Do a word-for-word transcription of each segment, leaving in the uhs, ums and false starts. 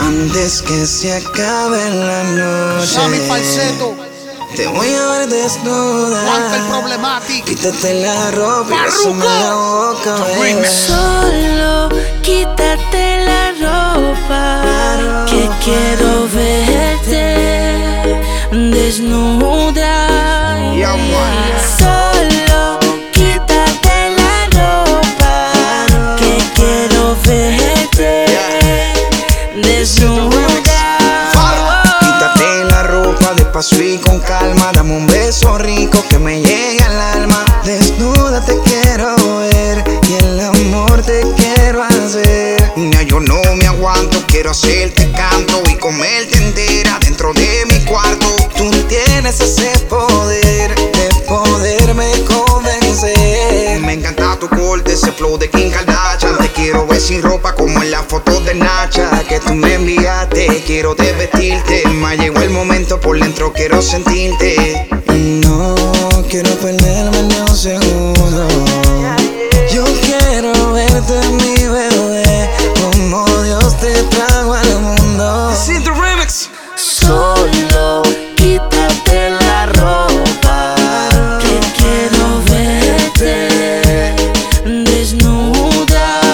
Antes que se acabe la noche, Sammy Falsetto, te voy a ver desnuda. Walter Problematic, Quítate la ropa y bésame la boca, baby. Solo quítate la ropa, que quiero verte desnuda. Yeah, man. Solo quítate la ropa, que quiero verte desnuda. Quítate la ropa de paso y con calma. Dame un beso rico que me llegue al alma. Desnuda te quiero ver y el amor te quiero hacer. No, yo no me aguanto, quiero hacerte canto y comerte entera dentro de mi cuarto. Tú tienes ese poder de poderme convencer. Me encanta tu corte, ese flow de Kim Kardashian. Te quiero ver sin ropa como en la foto de Nacha que tú me enviaste. Quiero desvestirte, me llegó el momento, por dentro quiero sentirte. No quiero perderme ni un segundo. Yo quiero verte, mi bebé, como Dios te trajo al mundo. Sin tu remix. Solo quítate la ropa, que quiero verte desnuda.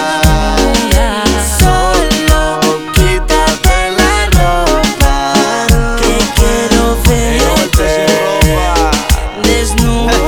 Solo quítate la ropa, que quiero verte desnuda.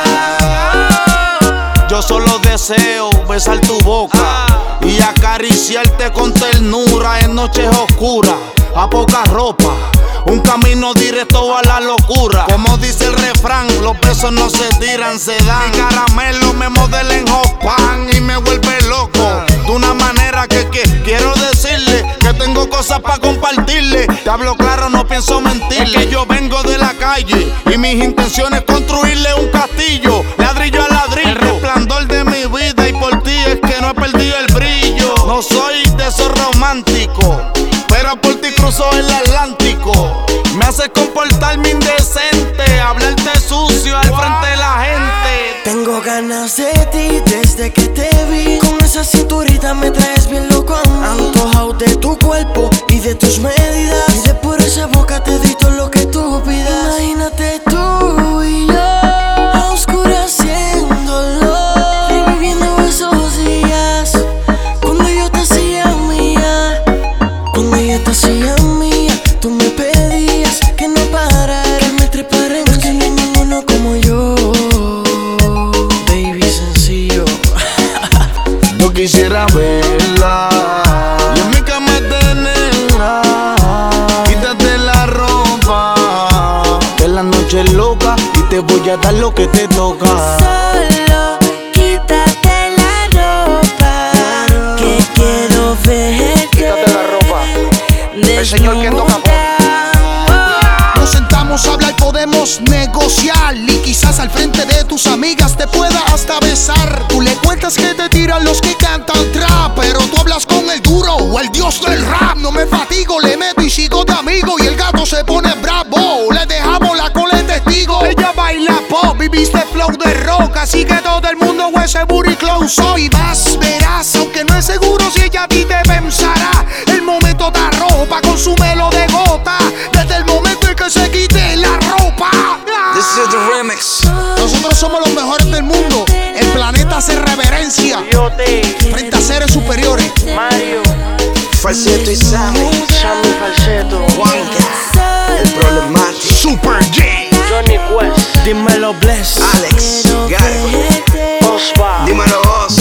Yo solo deseo besar tu boca y acariciarte con ternura en noches oscuras, a poca ropa, un camino directo a la locura. Como dice el refrán, los besos no se tiran, se dan. Mi caramelo me modela en Hoppan y me vuelve loco de una manera que, que quiero decirle que tengo cosas para compartirle. Te hablo claro, no pienso mentirle. Es que yo vengo de la calle y mis intenciones construirle un castillo, ladrillo a ladrillo. El resplandor de mi vida y por ti es que no he perdido el brillo. No soy de esos románticos, pero por ti cruzo el Atlántico. Me haces comportarme indecente, hablarte sucio al frente de la gente. Tengo ganas de ti desde que te vi. Con esa cinturita me traes bien loco a mí. Antojado de tu cuerpo y de tus medidas. Y de por esa boca te di todo lo que tú pidas. Imagínate tú y yo oscureciéndolo, reviviendo esos días cuando yo te hacía mía. Cuando yo te hacía mía, tú me pedías que no parara, que me trepara en que no hay ninguno como yo. Baby, sencillo. Yo quisiera verla y en mi cama tenerla. Quítate la ropa, que la noche es loca y te voy a dar lo que te toca. Solo quítate la ropa, que quiero verte. Quítate la ropa. El señor que toca por. nos sentamos a hablar, podemos negociar. Y quizás al frente de tus amigas te pueda hasta besar. Tú le cuentas que te tiran los que cantan trap, pero tú hablas con el duro o el dios del rap. No me fatigo, le meto y sigo de amigo. Y el gato se pone bravo, le dejamos la cola de testigo. Ella baila pop y viste flow de rock, así que todo el mundo ese booty close up. Y vas, verás, aunque no es seguro si ella a ti te pensará. El momento da ropa con su melo de gota, desde el momento en que se quite la ropa. This is the remix. Nosotros somos los mejores del mundo. El planeta hace reverencia frente a seres superiores. Mario, Falsetto y Sammy. Sammy Falsetto, Juanca, el Problematic. Super J, Johnny Quest, Dímelo, Bless. Alex, Gargo. Osva, Dímelo vos.